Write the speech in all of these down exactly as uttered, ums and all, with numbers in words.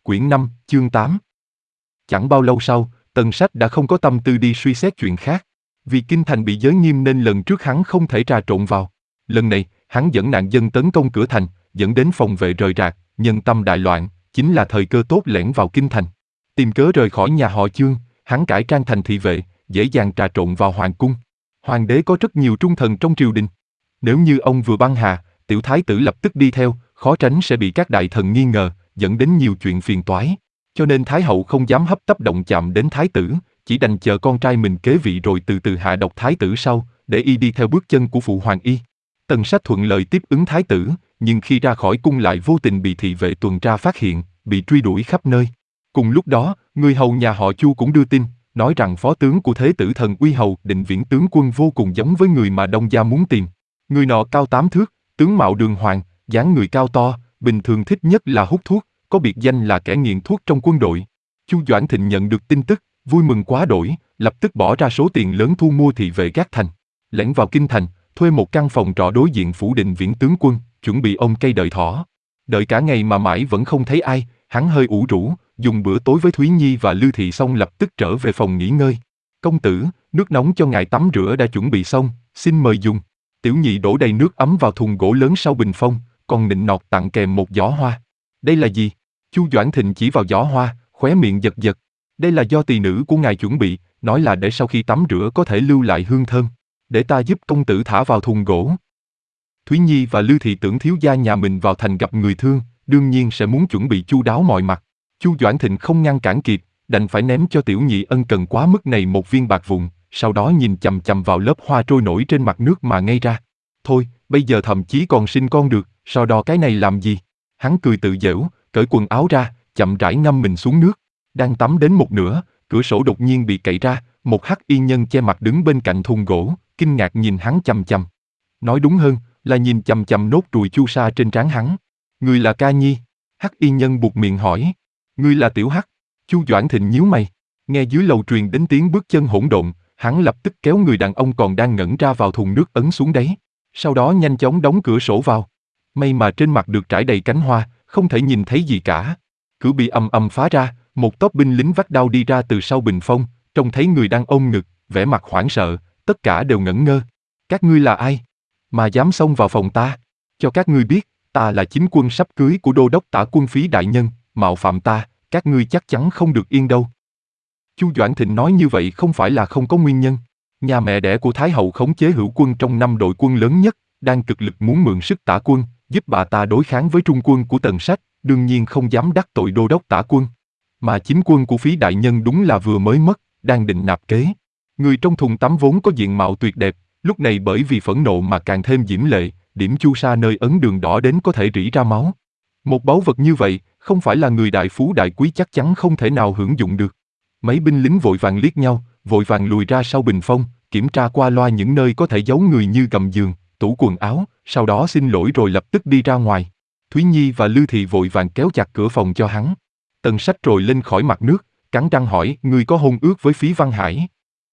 Quyển năm, chương tám. Chẳng bao lâu sau, Tần Sách đã không có tâm tư đi suy xét chuyện khác. Vì kinh thành bị giới nghiêm nên lần trước hắn không thể trà trộn vào. Lần này, hắn dẫn nạn dân tấn công cửa thành, dẫn đến phòng vệ rời rạc, nhân tâm đại loạn, chính là thời cơ tốt lẻn vào kinh thành. Tìm cớ rời khỏi nhà họ Chương, hắn cải trang thành thị vệ, dễ dàng trà trộn vào hoàng cung. Hoàng đế có rất nhiều trung thần trong triều đình. Nếu như ông vừa băng hà, tiểu thái tử lập tức đi theo, khó tránh sẽ bị các đại thần nghi ngờ, dẫn đến nhiều chuyện phiền toái. Cho nên Thái hậu không dám hấp tấp động chạm đến thái tử, chỉ đành chờ con trai mình kế vị rồi từ từ hạ độc thái tử sau, để y đi theo bước chân của phụ hoàng y. Tần Sách thuận lợi tiếp ứng thái tử, nhưng khi ra khỏi cung lại vô tình bị thị vệ tuần tra phát hiện, bị truy đuổi khắp nơi. Cùng lúc đó, người hầu nhà họ Chu cũng đưa tin, nói rằng phó tướng của thế tử thần Uy Hầu Định Viễn tướng quân vô cùng giống với người mà Đông gia muốn tìm. Người nọ cao tám thước, tướng mạo đường hoàng, dáng người cao to, bình thường thích nhất là hút thuốc, có biệt danh là kẻ nghiện thuốc trong quân đội. Chu Doãn Thịnh nhận được tin tức, vui mừng quá đỗi, lập tức bỏ ra số tiền lớn thu mua thị vệ gác thành, lẻn vào kinh thành, thuê một căn phòng trọ đối diện phủ Định Viễn tướng quân, chuẩn bị ôm cây đợi thỏ. Đợi cả ngày mà mãi vẫn không thấy ai, hắn hơi ủ rũ, dùng bữa tối với Thúy Nhi và Lưu Thị xong lập tức trở về phòng nghỉ ngơi. Công tử, nước nóng cho ngài tắm rửa đã chuẩn bị xong, xin mời dùng. Tiểu nhị đổ đầy nước ấm vào thùng gỗ lớn sau bình phong, còn nịnh nọt tặng kèm một giỏ hoa. Đây là gì? Chu Doãn Thịnh chỉ vào giỏ hoa, khóe miệng giật giật. Đây là do tỳ nữ của ngài chuẩn bị, nói là để sau khi tắm rửa có thể lưu lại hương thơm. Để ta giúp công tử thả vào thùng gỗ. Thúy Nhi và Lưu Thị tưởng thiếu gia nhà mình vào thành gặp người thương, đương nhiên sẽ muốn chuẩn bị chu đáo mọi mặt. Chu Doãn Thịnh không ngăn cản kịp, đành phải ném cho tiểu nhị ân cần quá mức này một viên bạc vụn, sau đó nhìn chằm chằm vào lớp hoa trôi nổi trên mặt nước mà ngây ra. Thôi, bây giờ thậm chí còn sinh con được, so đo cái này làm gì? Hắn cười tự giễu, cởi quần áo ra, chậm rãi ngâm mình xuống nước. Đang tắm đến một nửa, cửa sổ đột nhiên bị cậy ra, một hắc y nhân che mặt đứng bên cạnh thùng gỗ, kinh ngạc nhìn hắn chằm chằm. Nói đúng hơn, là nhìn chằm chằm nốt ruồi chu sa trên trán hắn. Người là Ca Nhi? Hắc y nhân buột miệng hỏi. Ngươi là Tiểu Hắc? Chu Doãn Thịnh nhíu mày. Nghe dưới lầu truyền đến tiếng bước chân hỗn độn, hắn lập tức kéo người đàn ông còn đang ngẩn ra vào thùng nước ấn xuống đáy. Sau đó nhanh chóng đóng cửa sổ vào. May mà trên mặt được trải đầy cánh hoa, không thể nhìn thấy gì cả. Cửa bị ầm ầm phá ra, một tốp binh lính vác đao đi ra từ sau bình phong, trông thấy người đang ôm ngực, vẻ mặt hoảng sợ, tất cả đều ngẩn ngơ. Các ngươi là ai? Mà dám xông vào phòng ta? Cho các ngươi biết, ta là chính quân sắp cưới của đô đốc tả quân phí đại nhân, mạo phạm ta, các ngươi chắc chắn không được yên đâu. Chu Doãn Thịnh nói như vậy không phải là không có nguyên nhân. Nhà mẹ đẻ của Thái hậu khống chế hữu quân trong năm đội quân lớn nhất, đang cực lực muốn mượn sức tả quân, giúp bà ta đối kháng với trung quân của Tần Sách, đương nhiên không dám đắc tội đô đốc tả quân. Mà chính quân của phí đại nhân đúng là vừa mới mất, đang định nạp kế. Người trong thùng tắm vốn có diện mạo tuyệt đẹp, lúc này bởi vì phẫn nộ mà càng thêm diễm lệ, điểm chu sa nơi ấn đường đỏ đến có thể rỉ ra máu. Một báu vật như vậy, không phải là người đại phú đại quý chắc chắn không thể nào hưởng dụng được. Mấy binh lính vội vàng liếc nhau, vội vàng lùi ra sau bình phong, kiểm tra qua loa những nơi có thể giấu người như gầm giường, tủ quần áo, sau đó xin lỗi rồi lập tức đi ra ngoài. Thúy Nhi và Lưu Thị vội vàng kéo chặt cửa phòng cho hắn. Tần Sách trồi lên khỏi mặt nước, cắn răng hỏi, ngươi có hôn ước với Phí Văn Hải?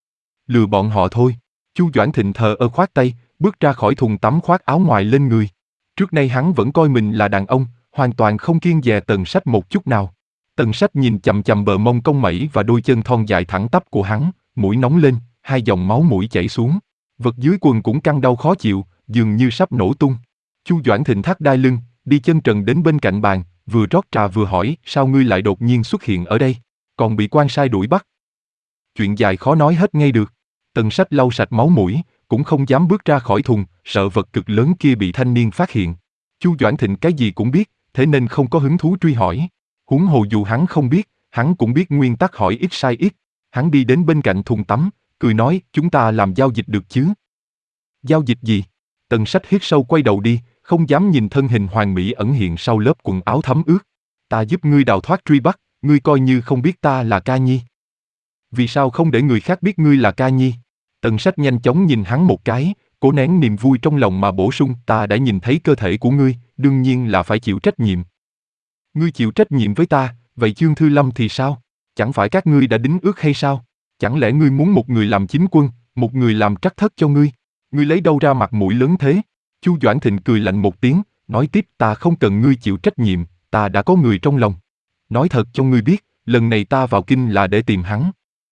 Lừa bọn họ thôi. Chu Doãn Thịnh thờ ơ khoát tay, bước ra khỏi thùng tắm khoác áo ngoài lên người. Trước nay hắn vẫn coi mình là đàn ông, hoàn toàn không kiêng dè Tần Sách một chút nào. Tần Sách nhìn chằm chằm bờ mông cong mẩy và đôi chân thon dài thẳng tắp của hắn, mũi nóng lên, hai dòng máu mũi chảy xuống. Vật dưới quần cũng căng đau khó chịu, dường như sắp nổ tung. Chu Doãn Thịnh thắt đai lưng, đi chân trần đến bên cạnh bàn, vừa rót trà vừa hỏi, sao ngươi lại đột nhiên xuất hiện ở đây, còn bị quan sai đuổi bắt? Chuyện dài khó nói hết ngay được. Tần Sách lau sạch máu mũi, cũng không dám bước ra khỏi thùng, sợ vật cực lớn kia bị thanh niên phát hiện. Chu Doãn Thịnh cái gì cũng biết, thế nên không có hứng thú truy hỏi. Huống hồ dù hắn không biết, hắn cũng biết nguyên tắc hỏi ít sai ít. Hắn đi đến bên cạnh thùng tắm, cười nói, chúng ta làm giao dịch được chứ? Giao dịch gì? Tần Sách hít sâu quay đầu đi, không dám nhìn thân hình hoàn mỹ ẩn hiện sau lớp quần áo thấm ướt. Ta giúp ngươi đào thoát truy bắt, ngươi coi như không biết ta là Ca Nhi. Vì sao không để người khác biết ngươi là Ca Nhi? Tần Sách nhanh chóng nhìn hắn một cái, cố nén niềm vui trong lòng mà bổ sung, ta đã nhìn thấy cơ thể của ngươi, đương nhiên là phải chịu trách nhiệm. Ngươi chịu trách nhiệm với ta, vậy Chương Thư Lâm thì sao? Chẳng phải các ngươi đã đính ước hay sao? Chẳng lẽ ngươi muốn một người làm chính quân, một người làm trắc thất cho ngươi? Ngươi lấy đâu ra mặt mũi lớn thế? Chu Doãn Thịnh cười lạnh một tiếng, nói tiếp, ta không cần ngươi chịu trách nhiệm, ta đã có người trong lòng. Nói thật cho ngươi biết, lần này ta vào kinh là để tìm hắn.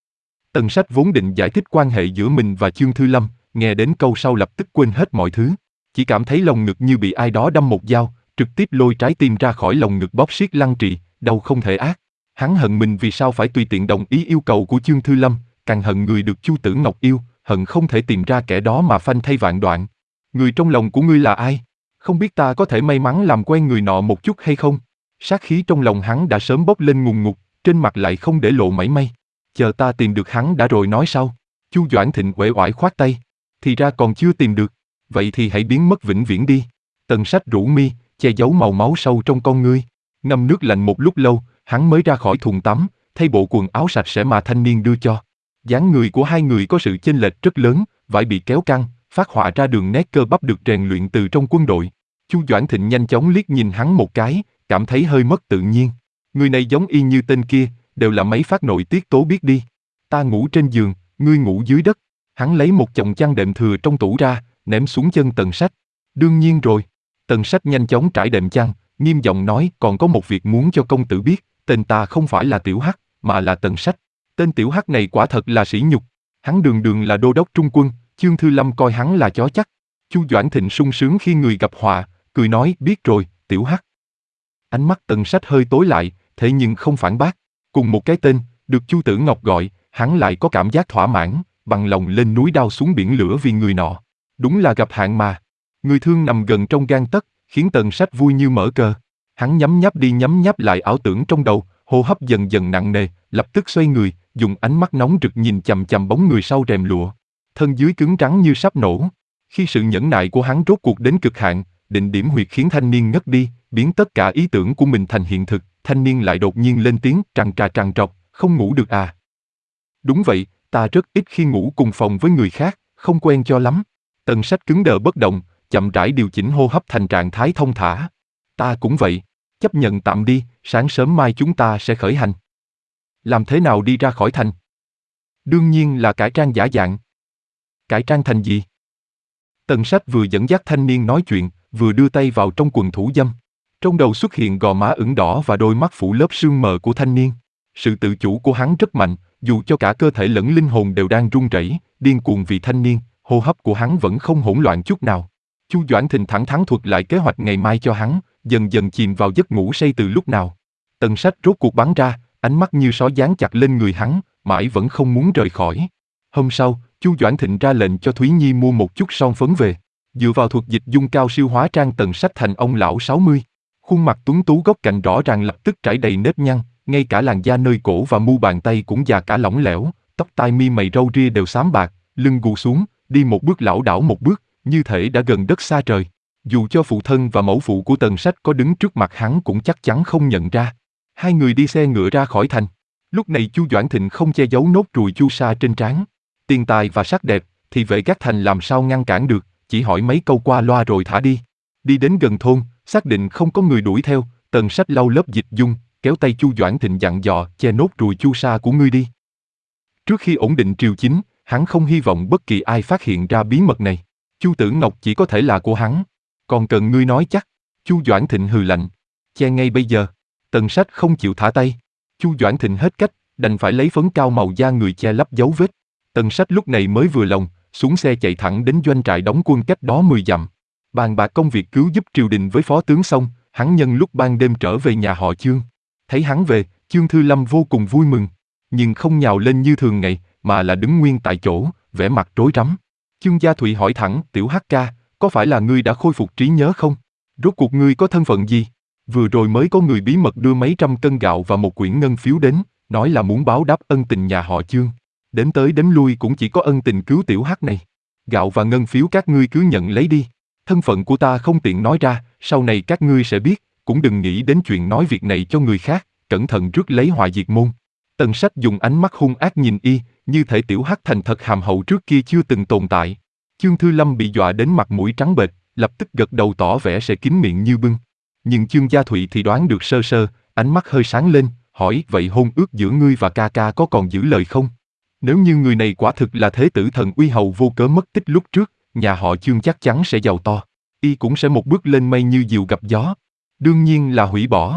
Tần Sách vốn định giải thích quan hệ giữa mình và Chương Thư Lâm, nghe đến câu sau lập tức quên hết mọi thứ. Chỉ cảm thấy lồng ngực như bị ai đó đâm một dao, trực tiếp lôi trái tim ra khỏi lồng ngực bóp siết Lăng Trì, đau không thể ác. Hắn hận mình vì sao phải tùy tiện đồng ý yêu cầu của Chương Thư Lâm, càng hận người được Chu Tử Ngọc yêu, hận không thể tìm ra kẻ đó mà phanh thây vạn đoạn. Người trong lòng của ngươi là ai? Không biết ta có thể may mắn làm quen người nọ một chút hay không? Sát khí trong lòng hắn đã sớm bốc lên ngùn ngụt, trên mặt lại không để lộ mảy may. Chờ ta tìm được hắn đã rồi nói sau. Chu Doãn Thịnh uể oải khoát tay. Thì ra còn chưa tìm được. Vậy thì hãy biến mất vĩnh viễn đi. Tần Sách rũ mi, che giấu màu máu sâu trong con ngươi. Ngâm nước lạnh một lúc lâu, hắn mới ra khỏi thùng tắm, thay bộ quần áo sạch sẽ mà thanh niên đưa cho. Dáng người của hai người có sự chênh lệch rất lớn, vải bị kéo căng, phát họa ra đường nét cơ bắp được rèn luyện từ trong quân đội. Chu Doãn Thịnh nhanh chóng liếc nhìn hắn một cái, cảm thấy hơi mất tự nhiên. Người này giống y như tên kia, đều là mấy phát nội tiết tố biết đi. Ta ngủ trên giường, ngươi ngủ dưới đất. Hắn lấy một chồng chăn đệm thừa trong tủ ra, ném xuống chân Tần Sách. Đương nhiên rồi. Tần Sách nhanh chóng trải đệm chăn, nghiêm giọng nói còn có một việc muốn cho công tử biết, tên ta không phải là Tiểu Hắc, mà là Tần Sách. Tên Tiểu Hắc này quả thật là sỉ nhục. Hắn đường đường là đô đốc trung quân, Chương Thư Lâm coi hắn là chó chắc. Chu Doãn Thịnh sung sướng khi người gặp họa, cười nói biết rồi, Tiểu Hắc. Ánh mắt Tần Sách hơi tối lại, thế nhưng không phản bác. Cùng một cái tên, được Chu Tử Ngọc gọi, hắn lại có cảm giác thỏa mãn, bằng lòng lên núi đao xuống biển lửa vì người nọ. Đúng là gặp hạn mà. Người thương nằm gần trong gang tấc, khiến Tần Sách vui như mở cờ. Hắn nhắm nháp đi nhắm nháp lại ảo tưởng trong đầu, hô hấp dần dần nặng nề, lập tức xoay người, dùng ánh mắt nóng rực nhìn chằm chằm bóng người sau rèm lụa. Thân dưới cứng rắn như sắp nổ. Khi sự nhẫn nại của hắn rốt cuộc đến cực hạn, định điểm huyệt khiến thanh niên ngất đi, biến tất cả ý tưởng của mình thành hiện thực, thanh niên lại đột nhiên lên tiếng trằn trà trằn trọc, không ngủ được à? Đúng vậy, ta rất ít khi ngủ cùng phòng với người khác, không quen cho lắm. Tần Sách cứng đờ bất động, chậm rãi điều chỉnh hô hấp thành trạng thái thông thả. Ta cũng vậy, chấp nhận tạm đi, sáng sớm mai chúng ta sẽ khởi hành. Làm thế nào đi ra khỏi thành? Đương nhiên là cải trang giả dạng. Cải trang thành gì? Tần Sách vừa dẫn dắt thanh niên nói chuyện, vừa đưa tay vào trong quần thủ dâm. Trong đầu xuất hiện gò má ửng đỏ và đôi mắt phủ lớp sương mờ của thanh niên. Sự tự chủ của hắn rất mạnh, dù cho cả cơ thể lẫn linh hồn đều đang run rẩy, điên cuồng vì thanh niên, hô hấp của hắn vẫn không hỗn loạn chút nào. Chu Doãn Thịnh thẳng thắn thuật lại kế hoạch ngày mai cho hắn, dần dần chìm vào giấc ngủ say từ lúc nào. Tần Sách rốt cuộc bắn ra, ánh mắt như sói dán chặt lên người hắn, mãi vẫn không muốn rời khỏi. Hôm sau, Chu Doãn Thịnh ra lệnh cho Thúy Nhi mua một chút son phấn về. Dựa vào thuật dịch dung cao siêu hóa trang Tần Sách thành ông lão sáu mươi. Khuôn mặt tuấn tú góc cạnh rõ ràng lập tức trải đầy nếp nhăn, ngay cả làn da nơi cổ và mu bàn tay cũng già cả lỏng lẻo, tóc tai mi mày râu ria đều xám bạc, lưng gù xuống, đi một bước lảo đảo một bước, như thể đã gần đất xa trời. Dù cho phụ thân và mẫu phụ của Tần Sách có đứng trước mặt hắn cũng chắc chắn không nhận ra. Hai người đi xe ngựa ra khỏi thành. Lúc này Chu Doãn Thịnh không che giấu nốt ruồi chu sa trên trán. Tiền tài và sắc đẹp, thì vệ gác thành làm sao ngăn cản được, chỉ hỏi mấy câu qua loa rồi thả đi. Đi đến gần thôn, xác định không có người đuổi theo, Tần Sách lau lớp dịch dung, kéo tay Chu Doãn Thịnh dặn dò che nốt ruồi chu sa của ngươi đi. Trước khi ổn định triều chính, hắn không hy vọng bất kỳ ai phát hiện ra bí mật này. Chu Tử Ngọc chỉ có thể là của hắn. Còn cần ngươi nói chắc. Chu Doãn Thịnh hừ lạnh. Che ngay bây giờ. Tần Sách không chịu thả tay. Chu Doãn Thịnh hết cách, đành phải lấy phấn cao màu da người che lấp dấu vết. Tần Sách lúc này mới vừa lòng, xuống xe chạy thẳng đến doanh trại đóng quân cách đó mười dặm. Bàn bạc công việc cứu giúp triều đình với phó tướng xong, hắn nhân lúc ban đêm trở về nhà họ Chương. Thấy hắn về, Chương Thư Lâm vô cùng vui mừng, nhưng không nhào lên như thường ngày, mà là đứng nguyên tại chỗ, vẻ mặt rối rắm. Chương Gia Thụy hỏi thẳng, Tiểu Hắc ca, có phải là ngươi đã khôi phục trí nhớ không? Rốt cuộc ngươi có thân phận gì? Vừa rồi mới có người bí mật đưa mấy trăm cân gạo và một quyển ngân phiếu đến, nói là muốn báo đáp ân tình nhà họ Chương. Đến tới đếm lui cũng chỉ có ân tình cứu Tiểu Hắc này. Gạo và ngân phiếu các ngươi cứ nhận lấy đi. Thân phận của ta không tiện nói ra, sau này các ngươi sẽ biết, cũng đừng nghĩ đến chuyện nói việc này cho người khác, cẩn thận rước lấy họa diệt môn. Tần Sách dùng ánh mắt hung ác nhìn y, như thể Tiểu Hắc thành thật hàm hậu trước kia chưa từng tồn tại. Chương Thư Lâm bị dọa đến mặt mũi trắng bệch, lập tức gật đầu tỏ vẻ sẽ kín miệng như bưng. Nhưng Chương Gia Thụy thì đoán được sơ sơ, ánh mắt hơi sáng lên, hỏi vậy hôn ước giữa ngươi và ca ca có còn giữ lời không? Nếu như người này quả thực là thế tử thần uy hầu vô cớ mất tích lúc trước, nhà họ Chương chắc chắn sẽ giàu to, y cũng sẽ một bước lên mây như diều gặp gió. Đương nhiên là hủy bỏ.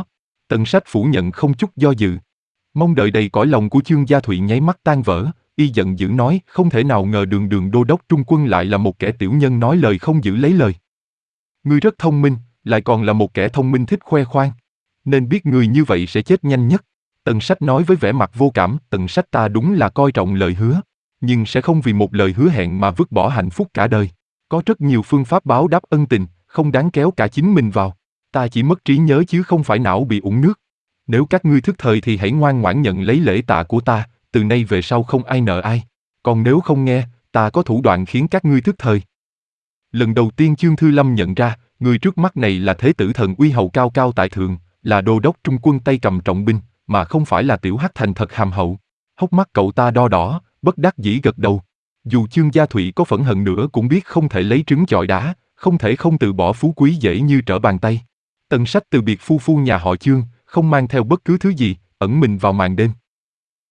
Tần Sách phủ nhận không chút do dự. Mong đợi đầy cõi lòng của Chương Gia Thụy nháy mắt tan vỡ, y giận dữ nói không thể nào ngờ đường đường đô đốc trung quân lại là một kẻ tiểu nhân nói lời không giữ lấy lời. Ngươi rất thông minh, lại còn là một kẻ thông minh thích khoe khoang. Nên biết người như vậy sẽ chết nhanh nhất. Tần Sách nói với vẻ mặt vô cảm, Tần Sách ta đúng là coi trọng lời hứa, nhưng sẽ không vì một lời hứa hẹn mà vứt bỏ hạnh phúc cả đời. Có rất nhiều phương pháp báo đáp ân tình, không đáng kéo cả chính mình vào. Ta chỉ mất trí nhớ chứ không phải não bị ủng nước. Nếu các ngươi thức thời thì hãy ngoan ngoãn nhận lấy lễ tạ của ta, từ nay về sau không ai nợ ai. Còn nếu không nghe, ta có thủ đoạn khiến các ngươi thức thời. Lần đầu tiên Chương Thư Lâm nhận ra, người trước mắt này là thế tử thần uy hầu cao cao tại thượng, là đô đốc trung quân tay cầm trọng binh, mà không phải là tiểu hắc thành thật hàm hậu. Hốc mắt cậu ta đo đỏ, bất đắc dĩ gật đầu. Dù Chương Gia Thụy có phẫn hận nữa cũng biết không thể lấy trứng chọi đá, không thể không từ bỏ phú quý dễ như trở bàn tay. Tần Sách từ biệt phu phu nhà họ Chương, không mang theo bất cứ thứ gì, ẩn mình vào màn đêm.